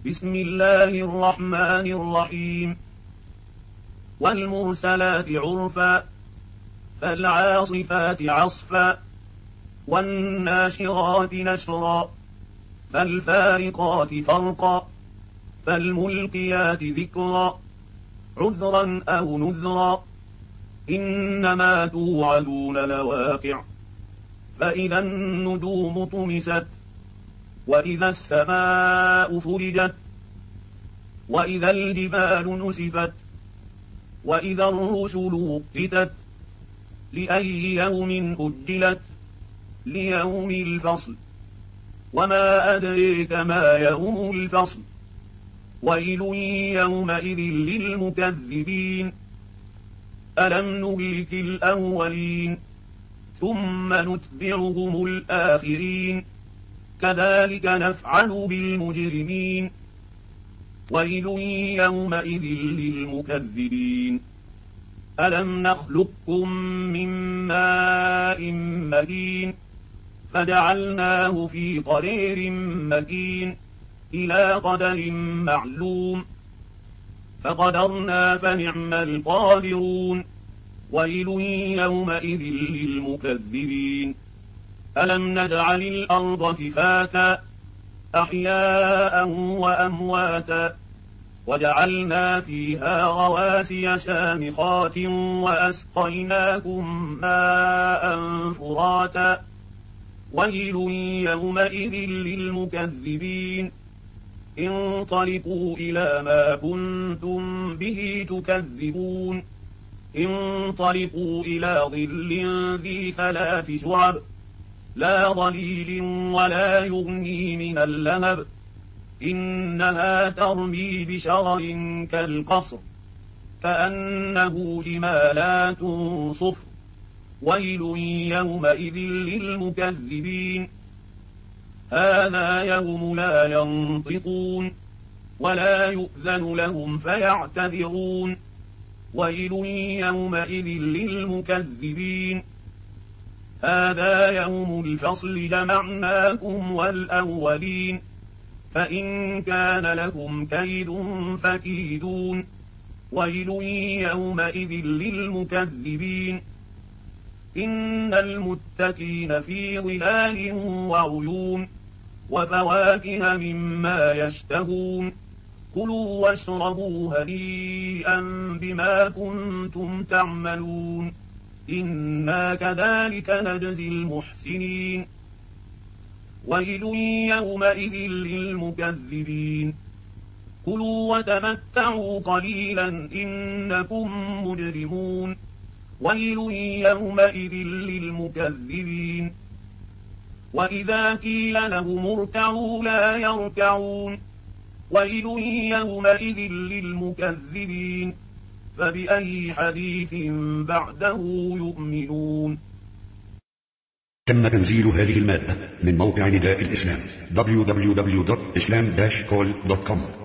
بسم الله الرحمن الرحيم. والمرسلات عرفا فالعاصفات عصفا والناشرات نشرا فالفارقات فرقا فالملقيات ذكرا عذرا أو نذرا إنما توعدون لواقع فإذا النجوم طمست وإذا السماء فرجت وإذا الجبال نسفت وإذا الرسل أقتت لأي يوم أجلت ليوم الفصل وما أدريك ما يوم الفصل ويل يومئذ للمكذبين ألم نهلك الأولين ثم نتبعهم الآخرين كذلك نفعل بالمجرمين ويل يومئذ للمكذبين ألم نخلقكم من ماء مهين فجعلناه في قرير مكين إلى قدر معلوم فقدرنا فنعم القادرون ويل يومئذ للمكذبين ألم نجعل الأرض كفاتا أحياء وأمواتا وجعلنا فيها رواسي شامخات وأسقيناكم ماء فراتا ويل يومئذ للمكذبين انطلقوا إلى ما كنتم به تكذبون انطلقوا إلى ظل ذي 3 شعب لا ظليل ولا يغني من اللهب إنها ترمي بشرر كالقصر كأنه جمالات صفر ويل يومئذ للمكذبين هذا يوم لا ينطقون ولا يؤذن لهم فيعتذرون ويل يومئذ للمكذبين هذا يوم الفصل جمعناكم والأولين فإن كان لكم كيد فكيدون ويل يومئذ للمكذبين إن المتقين في ظلال وعيون وفواكه مما يشتهون كلوا واشربوا هنيئا بما كنتم تعملون إنا كذلك نجزي المحسنين ويل يومئذ للمكذبين كلوا وتمتعوا قليلا إنكم مجرمون ويل يومئذ للمكذبين وإذا قيل لهم اركعوا لا يركعون ويل يومئذ للمكذبين فبأي حديث بعده يؤمنون. تم تنزيل هذه المادة من موقع نداء الإسلام www.islam-call.com